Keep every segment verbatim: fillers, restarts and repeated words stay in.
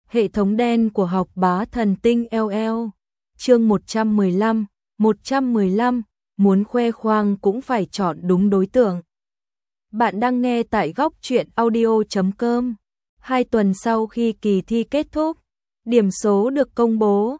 Hệ thống đen của học bá thần tinh lờ lờ. Chương một trăm mười lăm, một trăm mười lăm, muốn khoe khoang cũng phải chọn đúng đối tượng. Bạn đang nghe tại góc truyện audio chấm com. Hai tuần sau khi kỳ thi kết thúc, điểm số được công bố.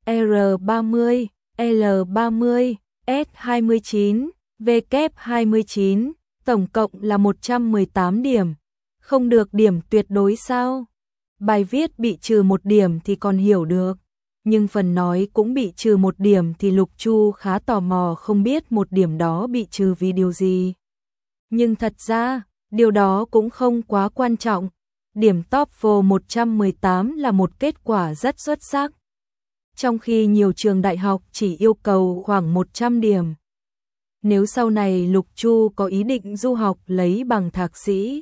R ba mươi, L ba mươi, S hai mươi chín, W hai mươi chín, tổng cộng là một trăm mười tám điểm. Không được điểm tuyệt đối sao? Bài viết bị trừ một điểm thì còn hiểu được, nhưng phần nói cũng bị trừ một điểm thì Lục Chu khá tò mò không biết một điểm đó bị trừ vì điều gì. Nhưng thật ra, điều đó cũng không quá quan trọng. Điểm TOEFL một trăm mười tám là một kết quả rất xuất sắc. Trong khi nhiều trường đại học chỉ yêu cầu khoảng một trăm điểm. Nếu sau này Lục Chu có ý định du học lấy bằng thạc sĩ,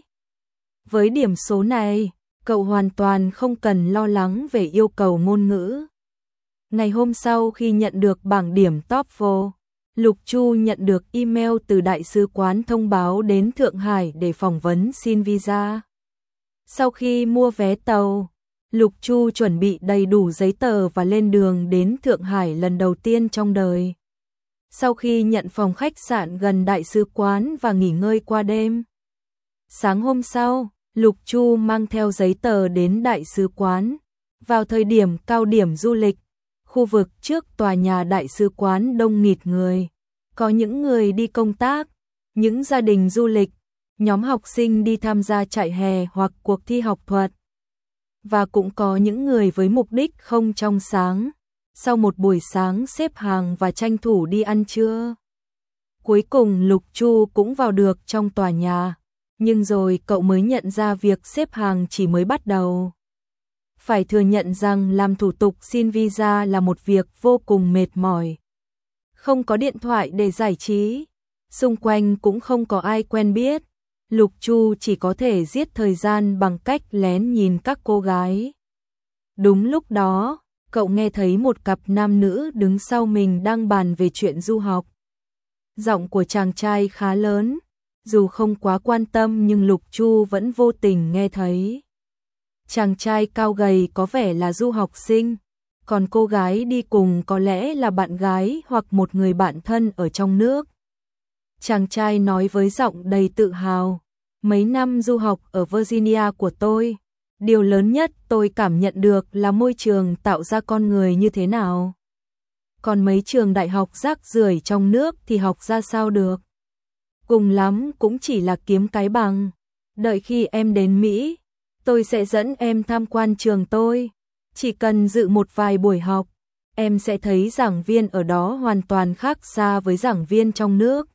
với điểm số này, cậu hoàn toàn không cần lo lắng về yêu cầu ngôn ngữ. Ngày hôm sau khi nhận được bảng điểm TOEFL, Lục Chu nhận được email từ đại sứ quán thông báo đến Thượng Hải để phỏng vấn xin visa. Sau khi mua vé tàu, Lục Chu chuẩn bị đầy đủ giấy tờ và lên đường đến Thượng Hải lần đầu tiên trong đời. Sau khi nhận phòng khách sạn gần đại sứ quán và nghỉ ngơi qua đêm, sáng hôm sau, Lục Chu mang theo giấy tờ đến đại sứ quán. Vào thời điểm cao điểm du lịch, khu vực trước tòa nhà đại sứ quán đông nghịt người. Có những người đi công tác, những gia đình du lịch, nhóm học sinh đi tham gia trại hè hoặc cuộc thi học thuật. Và cũng có những người với mục đích không trong sáng, sau một buổi sáng xếp hàng và tranh thủ đi ăn trưa. Cuối cùng Lục Chu cũng vào được trong tòa nhà, nhưng rồi cậu mới nhận ra việc xếp hàng chỉ mới bắt đầu. Phải thừa nhận rằng làm thủ tục xin visa là một việc vô cùng mệt mỏi. Không có điện thoại để giải trí, xung quanh cũng không có ai quen biết. Lục Chu chỉ có thể giết thời gian bằng cách lén nhìn các cô gái. Đúng lúc đó, cậu nghe thấy một cặp nam nữ đứng sau mình đang bàn về chuyện du học. Giọng của chàng trai khá lớn, dù không quá quan tâm nhưng Lục Chu vẫn vô tình nghe thấy. Chàng trai cao gầy có vẻ là du học sinh, còn cô gái đi cùng có lẽ là bạn gái hoặc một người bạn thân ở trong nước. Chàng trai nói với giọng đầy tự hào, mấy năm du học ở Virginia của tôi, điều lớn nhất tôi cảm nhận được là môi trường tạo ra con người như thế nào. Còn mấy trường đại học rác rưởi trong nước thì học ra sao được. Cùng lắm cũng chỉ là kiếm cái bằng. Đợi khi em đến Mỹ, tôi sẽ dẫn em tham quan trường tôi. Chỉ cần dự một vài buổi học, em sẽ thấy giảng viên ở đó hoàn toàn khác xa với giảng viên trong nước.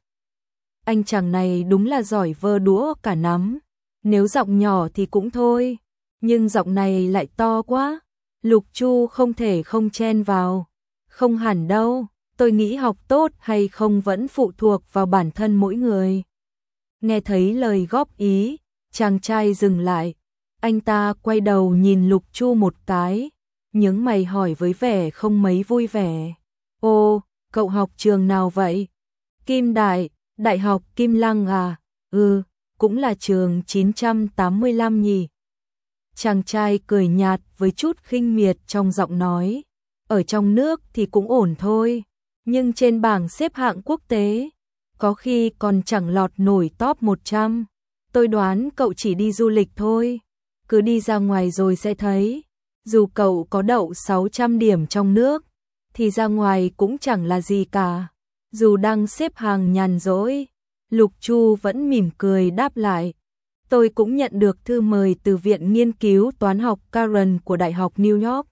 Anh chàng này đúng là giỏi vơ đũa cả nắm. Nếu giọng nhỏ thì cũng thôi, nhưng giọng này lại to quá. Lục Chu không thể không chen vào. Không hẳn đâu, tôi nghĩ học tốt hay không vẫn phụ thuộc vào bản thân mỗi người. Nghe thấy lời góp ý, chàng trai dừng lại. Anh ta quay đầu nhìn Lục Chu một cái, nhướng mày hỏi với vẻ không mấy vui vẻ. Ô, cậu học trường nào vậy? Kim Đại, Đại học Kim Lăng à? Ừ, cũng là trường chín trăm tám mươi lăm nhỉ? Chàng trai cười nhạt với chút khinh miệt trong giọng nói. Ở trong nước thì cũng ổn thôi, nhưng trên bảng xếp hạng quốc tế, có khi còn chẳng lọt nổi top một trăm. Tôi đoán cậu chỉ đi du lịch thôi, cứ đi ra ngoài rồi sẽ thấy. Dù cậu có đậu sáu trăm điểm trong nước, thì ra ngoài cũng chẳng là gì cả. Dù đang xếp hàng nhàn rỗi, Lục Chu vẫn mỉm cười đáp lại. Tôi cũng nhận được thư mời từ Viện Nghiên cứu Toán học Karen của Đại học New York.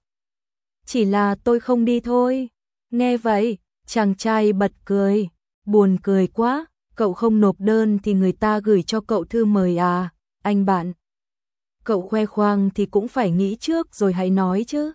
Chỉ là tôi không đi thôi. Nghe vậy, chàng trai bật cười. Buồn cười quá, cậu không nộp đơn thì người ta gửi cho cậu thư mời à, anh bạn. Cậu khoe khoang thì cũng phải nghĩ trước rồi hãy nói chứ.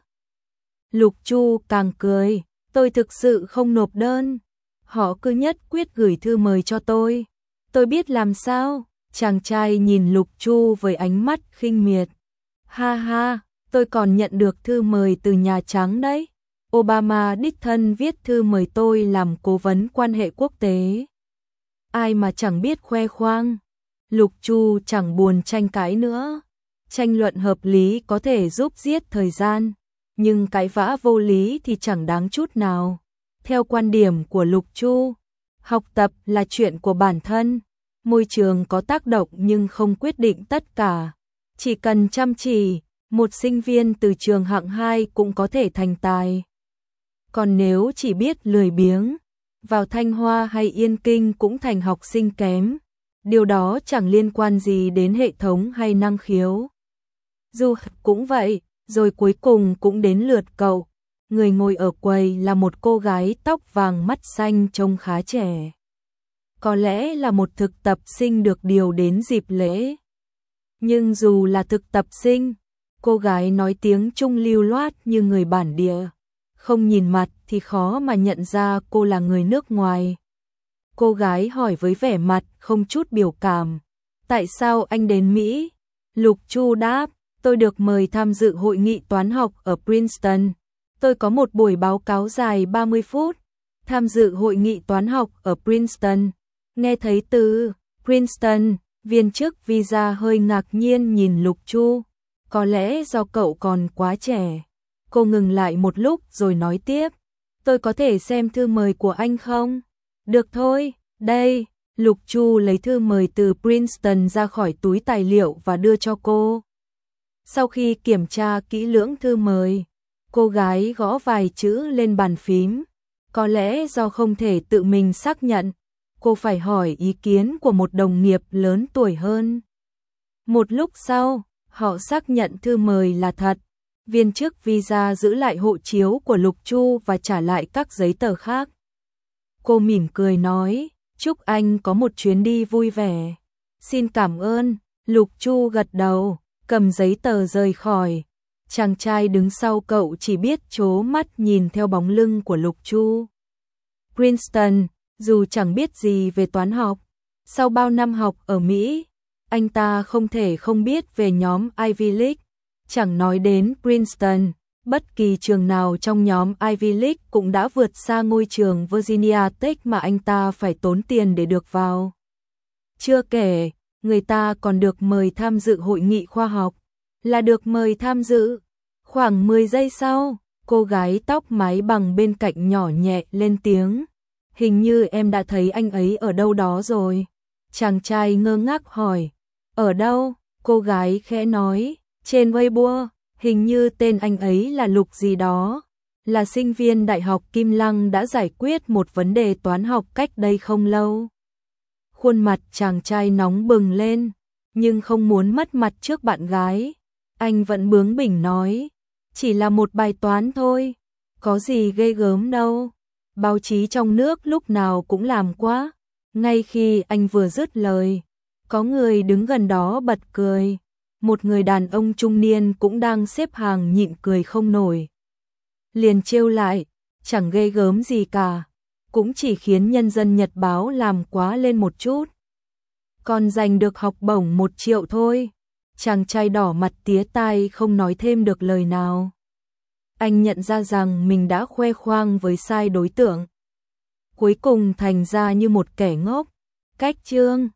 Lục Chu càng cười, tôi thực sự không nộp đơn. Họ cứ nhất quyết gửi thư mời cho tôi. Tôi biết làm sao? Chàng trai nhìn Lục Chu với ánh mắt khinh miệt. Ha ha, tôi còn nhận được thư mời từ Nhà Trắng đấy. Obama đích thân viết thư mời tôi làm cố vấn quan hệ quốc tế. Ai mà chẳng biết khoe khoang. Lục Chu chẳng buồn tranh cãi nữa. tranh luận hợp lý có thể giúp giết thời gian, nhưng cãi vã vô lý thì chẳng đáng chút nào. Theo quan điểm của Lục Chu, học tập là chuyện của bản thân, môi trường có tác động nhưng không quyết định tất cả. Chỉ cần chăm chỉ, một sinh viên từ trường hạng hai cũng có thể thành tài. Còn nếu chỉ biết lười biếng, vào Thanh Hoa hay Yên Kinh cũng thành học sinh kém. Điều đó chẳng liên quan gì đến hệ thống hay năng khiếu. Dù cũng vậy, rồi cuối cùng cũng đến lượt cậu. Người ngồi ở quầy là một cô gái tóc vàng mắt xanh trông khá trẻ. Có lẽ là một thực tập sinh được điều đến dịp lễ. Nhưng dù là thực tập sinh, cô gái nói tiếng Trung lưu loát như người bản địa. Không nhìn mặt thì khó mà nhận ra cô là người nước ngoài. Cô gái hỏi với vẻ mặt không chút biểu cảm. Tại sao anh đến Mỹ? Lục Chu đáp, tôi được mời tham dự hội nghị toán học ở Princeton. Tôi có một buổi báo cáo dài ba mươi phút. Tham dự hội nghị toán học ở Princeton. Nghe thấy từ Princeton, viên chức visa hơi ngạc nhiên nhìn Lục Chu. Có lẽ do cậu còn quá trẻ. Cô ngừng lại một lúc rồi nói tiếp. Tôi có thể xem thư mời của anh không? Được thôi, đây. Lục Chu lấy thư mời từ Princeton ra khỏi túi tài liệu và đưa cho cô. Sau khi kiểm tra kỹ lưỡng thư mời, cô gái gõ vài chữ lên bàn phím. Có lẽ do không thể tự mình xác nhận, cô phải hỏi ý kiến của một đồng nghiệp lớn tuổi hơn. Một lúc sau, họ xác nhận thư mời là thật. Viên chức visa giữ lại hộ chiếu của Lục Chu và trả lại các giấy tờ khác. Cô mỉm cười nói, chúc anh có một chuyến đi vui vẻ. Xin cảm ơn. Lục Chu gật đầu, cầm giấy tờ rời khỏi. Chàng trai đứng sau cậu chỉ biết trố mắt nhìn theo bóng lưng của Lục Chu. Princeton, dù chẳng biết gì về toán học, sau bao năm học ở Mỹ, anh ta không thể không biết về nhóm Ivy League. Chẳng nói đến Princeton, bất kỳ trường nào trong nhóm Ivy League cũng đã vượt xa ngôi trường Virginia Tech mà anh ta phải tốn tiền để được vào. Chưa kể, người ta còn được mời tham dự hội nghị khoa học, là được mời tham dự. Khoảng mười giây sau, cô gái tóc mái bằng bên cạnh nhỏ nhẹ lên tiếng. Hình như em đã thấy anh ấy ở đâu đó rồi. Chàng trai ngơ ngác hỏi. Ở đâu? Cô gái khẽ nói. Trên Weibo, hình như tên anh ấy là Lục gì đó. Là sinh viên Đại học Kim Lăng đã giải quyết một vấn đề toán học cách đây không lâu. Khuôn mặt chàng trai nóng bừng lên, nhưng không muốn mất mặt trước bạn gái. Anh vẫn bướng bỉnh nói. Chỉ là một bài toán thôi. Có gì ghê gớm đâu. Báo chí trong nước lúc nào cũng làm quá. Ngay khi anh vừa dứt lời, có người đứng gần đó bật cười. Một người đàn ông trung niên cũng đang xếp hàng nhịn cười không nổi. Liền trêu lại, chẳng ghê gớm gì cả, cũng chỉ khiến Nhân dân Nhật báo làm quá lên một chút. Còn giành được học bổng một triệu thôi. Chàng trai đỏ mặt tía tai không nói thêm được lời nào. Anh nhận ra rằng mình đã khoe khoang với sai đối tượng. Cuối cùng thành ra như một kẻ ngốc. Cách chương